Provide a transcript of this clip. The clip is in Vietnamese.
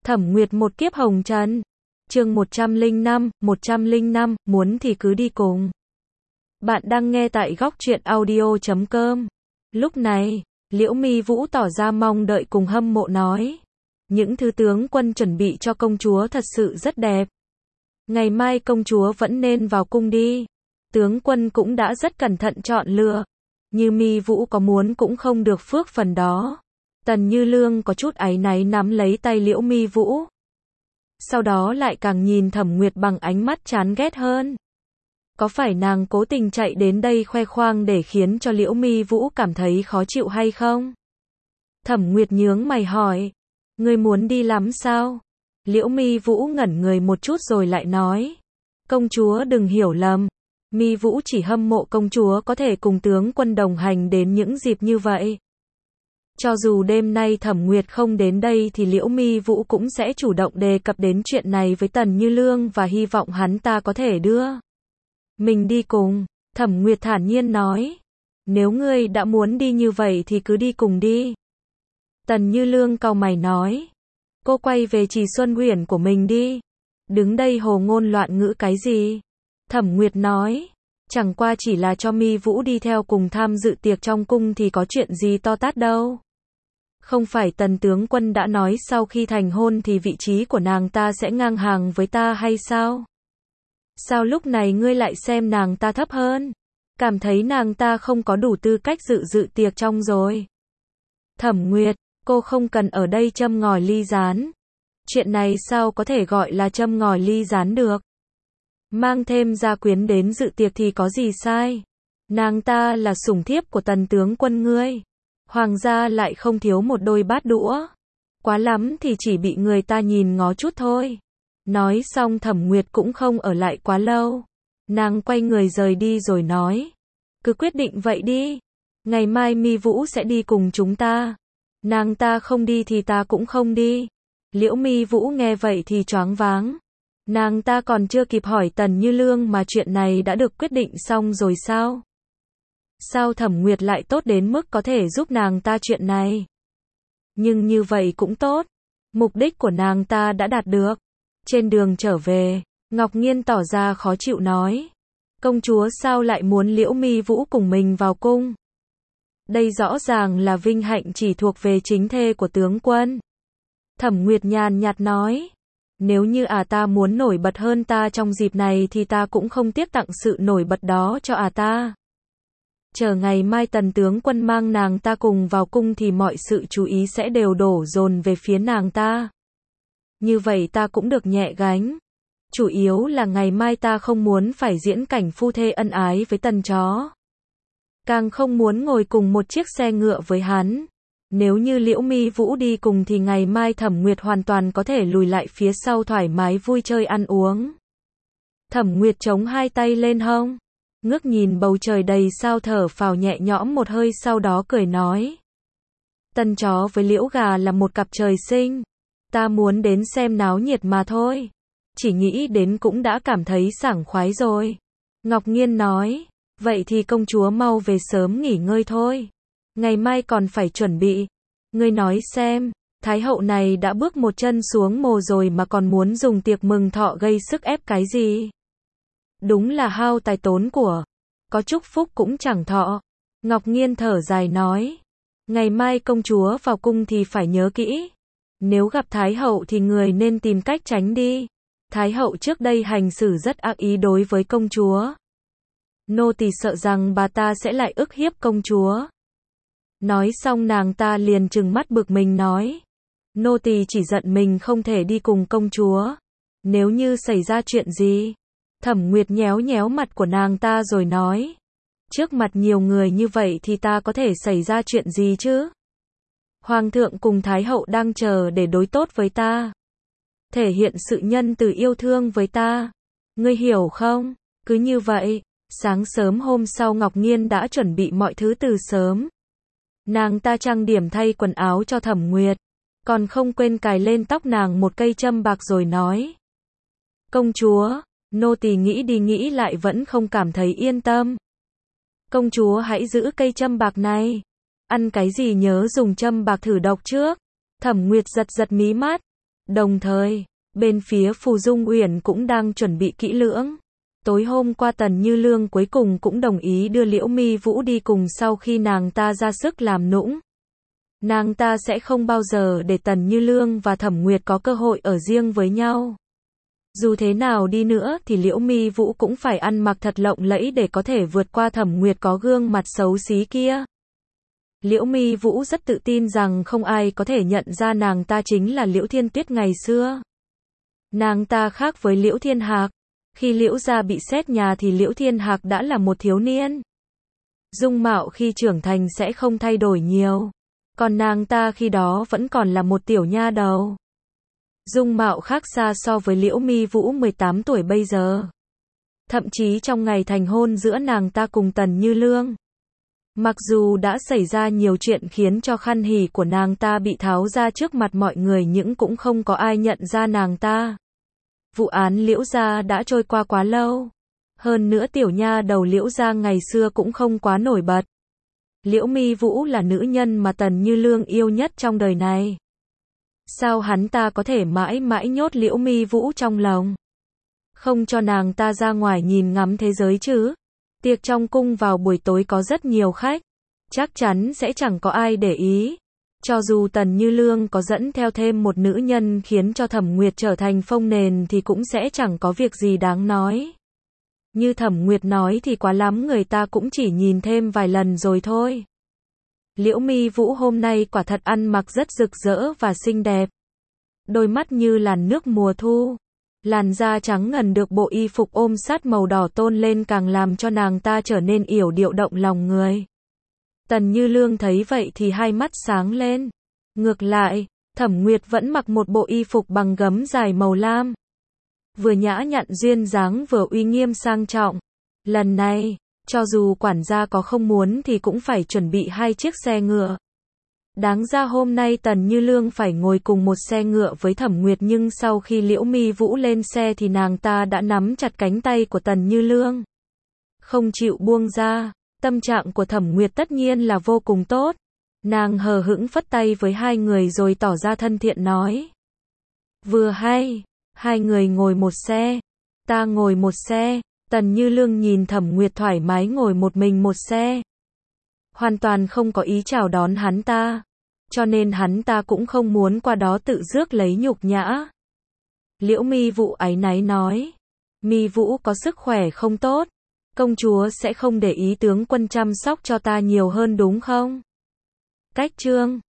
Thẩm Nguyệt một kiếp hồng trần. Chương 105, muốn thì cứ đi cùng. Bạn đang nghe tại góc truyện audio.com. Lúc này, Liễu Mi Vũ tỏ ra mong đợi cùng hâm mộ nói. Những thứ tướng quân chuẩn bị cho công chúa thật sự rất đẹp. Ngày mai công chúa vẫn nên vào cung đi. Tướng quân cũng đã rất cẩn thận chọn lựa. Như Mi Vũ có muốn cũng không được phước phần đó. Tần Như Lương có chút áy náy nắm lấy tay Liễu Mi Vũ. Sau đó lại càng nhìn Thẩm Nguyệt bằng ánh mắt chán ghét hơn. Có phải nàng cố tình chạy đến đây khoe khoang để khiến cho Liễu Mi Vũ cảm thấy khó chịu hay không? Thẩm Nguyệt nhướng mày hỏi. Ngươi muốn đi lắm sao? Liễu Mi Vũ ngẩn người một chút rồi lại nói. Công chúa đừng hiểu lầm. Mi Vũ chỉ hâm mộ công chúa có thể cùng tướng quân đồng hành đến những dịp như vậy. Cho dù đêm nay Thẩm Nguyệt không đến đây thì Liễu Mi Vũ cũng sẽ chủ động đề cập đến chuyện này với Tần Như Lương và hy vọng hắn ta có thể đưa mình đi cùng. Thẩm Nguyệt thản nhiên nói. Nếu ngươi đã muốn đi như vậy thì cứ đi cùng đi. Tần Như Lương cau mày nói. Cô quay về Trì Xuân Uyển của mình đi. Đứng đây hồ ngôn loạn ngữ cái gì? Thẩm Nguyệt nói. Chẳng qua chỉ là cho Mi Vũ đi theo cùng tham dự tiệc trong cung thì có chuyện gì to tát đâu. Không phải Tần tướng quân đã nói sau khi thành hôn thì vị trí của nàng ta sẽ ngang hàng với ta hay sao? Sao lúc này ngươi lại xem nàng ta thấp hơn? Cảm thấy nàng ta không có đủ tư cách dự tiệc trong rồi. Thẩm Nguyệt, cô không cần ở đây châm ngòi ly gián. Chuyện này sao có thể gọi là châm ngòi ly gián được? Mang thêm gia quyến đến dự tiệc thì có gì sai? Nàng ta là sủng thiếp của Tần tướng quân ngươi. Hoàng gia lại không thiếu một đôi bát đũa. Quá lắm thì chỉ bị người ta nhìn ngó chút thôi. Nói xong Thẩm Nguyệt cũng không ở lại quá lâu. Nàng quay người rời đi rồi nói. Cứ quyết định vậy đi. Ngày mai Mi Vũ sẽ đi cùng chúng ta. Nàng ta không đi thì ta cũng không đi. Liễu Mi Vũ nghe vậy thì choáng váng. Nàng ta còn chưa kịp hỏi Tần Như Lương mà chuyện này đã được quyết định xong rồi sao? Sao Thẩm Nguyệt lại tốt đến mức có thể giúp nàng ta chuyện này? Nhưng như vậy cũng tốt. Mục đích của nàng ta đã đạt được. Trên đường trở về, Ngọc Nghiên tỏ ra khó chịu nói. Công chúa sao lại muốn Liễu Mi Vũ cùng mình vào cung? Đây rõ ràng là vinh hạnh chỉ thuộc về chính thê của tướng quân. Thẩm Nguyệt nhàn nhạt nói. Nếu như ta muốn nổi bật hơn ta trong dịp này thì ta cũng không tiếc tặng sự nổi bật đó cho ta. Chờ ngày mai Tần tướng quân mang nàng ta cùng vào cung thì mọi sự chú ý sẽ đều đổ dồn về phía nàng ta. Như vậy ta cũng được nhẹ gánh. Chủ yếu là ngày mai ta không muốn phải diễn cảnh phu thê ân ái với Tần chó. Càng không muốn ngồi cùng một chiếc xe ngựa với hắn. Nếu như Liễu Mi Vũ đi cùng thì ngày mai Thẩm Nguyệt hoàn toàn có thể lùi lại phía sau thoải mái vui chơi ăn uống. Thẩm Nguyệt chống hai tay lên hông. Ngước nhìn bầu trời đầy sao thở phào nhẹ nhõm một hơi sau đó cười nói. Tần chó với Liễu gà là một cặp trời sinh. Ta muốn đến xem náo nhiệt mà thôi. Chỉ nghĩ đến cũng đã cảm thấy sảng khoái rồi. Ngọc Nghiên nói. Vậy thì công chúa mau về sớm nghỉ ngơi thôi. Ngày mai còn phải chuẩn bị. Ngươi nói xem, Thái hậu này đã bước một chân xuống mồ rồi mà còn muốn dùng tiệc mừng thọ gây sức ép cái gì? Đúng là hao tài tốn của. Có chúc phúc cũng chẳng thọ. Ngọc Nghiên thở dài nói. Ngày mai công chúa vào cung thì phải nhớ kỹ. Nếu gặp Thái hậu thì người nên tìm cách tránh đi. Thái hậu trước đây hành xử rất ác ý đối với công chúa. Nô tỳ sợ rằng bà ta sẽ lại ức hiếp công chúa. Nói xong nàng ta liền trừng mắt bực mình nói. Nô tỳ chỉ giận mình không thể đi cùng công chúa. Nếu như xảy ra chuyện gì? Thẩm Nguyệt nhéo nhéo mặt của nàng ta rồi nói. Trước mặt nhiều người như vậy thì ta có thể xảy ra chuyện gì chứ? Hoàng thượng cùng Thái hậu đang chờ để đối tốt với ta. Thể hiện sự nhân từ yêu thương với ta. Ngươi hiểu không? Cứ như vậy, sáng sớm hôm sau Ngọc Nghiên đã chuẩn bị mọi thứ từ sớm. Nàng ta trang điểm thay quần áo cho Thẩm Nguyệt. Còn không quên cài lên tóc nàng một cây châm bạc rồi nói. Công chúa, nô tỳ nghĩ đi nghĩ lại vẫn không cảm thấy yên tâm. Công chúa hãy giữ cây châm bạc này. Ăn cái gì nhớ dùng châm bạc thử độc trước. Thẩm Nguyệt giật giật mí mắt. Đồng thời, bên phía Phù Dung Uyển cũng đang chuẩn bị kỹ lưỡng. Tối hôm qua Tần Như Lương cuối cùng cũng đồng ý đưa Liễu Mi Vũ đi cùng sau khi nàng ta ra sức làm nũng. Nàng ta sẽ không bao giờ để Tần Như Lương và Thẩm Nguyệt có cơ hội ở riêng với nhau. Dù thế nào đi nữa thì Liễu Mi Vũ cũng phải ăn mặc thật lộng lẫy để có thể vượt qua Thẩm Nguyệt có gương mặt xấu xí kia. Liễu Mi Vũ rất tự tin rằng không ai có thể nhận ra nàng ta chính là Liễu Thiên Tuyết ngày xưa. Nàng ta khác với Liễu Thiên Hạc. Khi Liễu gia bị xét nhà thì Liễu Thiên Hạc đã là một thiếu niên. Dung mạo khi trưởng thành sẽ không thay đổi nhiều. Còn nàng ta khi đó vẫn còn là một tiểu nha đầu. Dung mạo khác xa so với Liễu Mi Vũ 18 tuổi bây giờ. Thậm chí trong ngày thành hôn giữa nàng ta cùng Tần Như Lương. Mặc dù đã xảy ra nhiều chuyện khiến cho khăn hỉ của nàng ta bị tháo ra trước mặt mọi người nhưng cũng không có ai nhận ra nàng ta. Vụ án Liễu gia đã trôi qua quá lâu. Hơn nữa tiểu nha đầu Liễu gia ngày xưa cũng không quá nổi bật. Liễu Mi Vũ là nữ nhân mà Tần Như Lương yêu nhất trong đời này. Sao hắn ta có thể mãi mãi nhốt Liễu Mi Vũ trong lòng? Không cho nàng ta ra ngoài nhìn ngắm thế giới chứ? Tiệc trong cung vào buổi tối có rất nhiều khách. Chắc chắn sẽ chẳng có ai để ý. Cho dù Tần Như Lương có dẫn theo thêm một nữ nhân khiến cho Thẩm Nguyệt trở thành phông nền thì cũng sẽ chẳng có việc gì đáng nói. Như Thẩm Nguyệt nói thì quá lắm người ta cũng chỉ nhìn thêm vài lần rồi thôi. Liễu Mi Vũ hôm nay quả thật ăn mặc rất rực rỡ và xinh đẹp. Đôi mắt như làn nước mùa thu. Làn da trắng ngần được bộ y phục ôm sát màu đỏ tôn lên càng làm cho nàng ta trở nên yểu điệu động lòng người. Tần Như Lương thấy vậy thì hai mắt sáng lên. Ngược lại, Thẩm Nguyệt vẫn mặc một bộ y phục bằng gấm dài màu lam. Vừa nhã nhặn duyên dáng vừa uy nghiêm sang trọng. Lần này, cho dù quản gia có không muốn thì cũng phải chuẩn bị 2 chiếc xe ngựa. Đáng ra hôm nay Tần Như Lương phải ngồi cùng một xe ngựa với Thẩm Nguyệt nhưng sau khi Liễu Mi Vũ lên xe thì nàng ta đã nắm chặt cánh tay của Tần Như Lương. Không chịu buông ra. Tâm trạng của Thẩm Nguyệt tất nhiên là vô cùng tốt. Nàng hờ hững phất tay với hai người rồi tỏ ra thân thiện nói. Vừa hay, hai người ngồi một xe, ta ngồi một xe. Tần Như Lương nhìn Thẩm Nguyệt thoải mái ngồi một mình một xe. Hoàn toàn không có ý chào đón hắn ta. Cho nên hắn ta cũng không muốn qua đó tự rước lấy nhục nhã. Liễu Mi Vũ áy náy nói. Mi Vũ có sức khỏe không tốt. Công chúa sẽ không để ý tướng quân chăm sóc cho ta nhiều hơn đúng không? Cách chương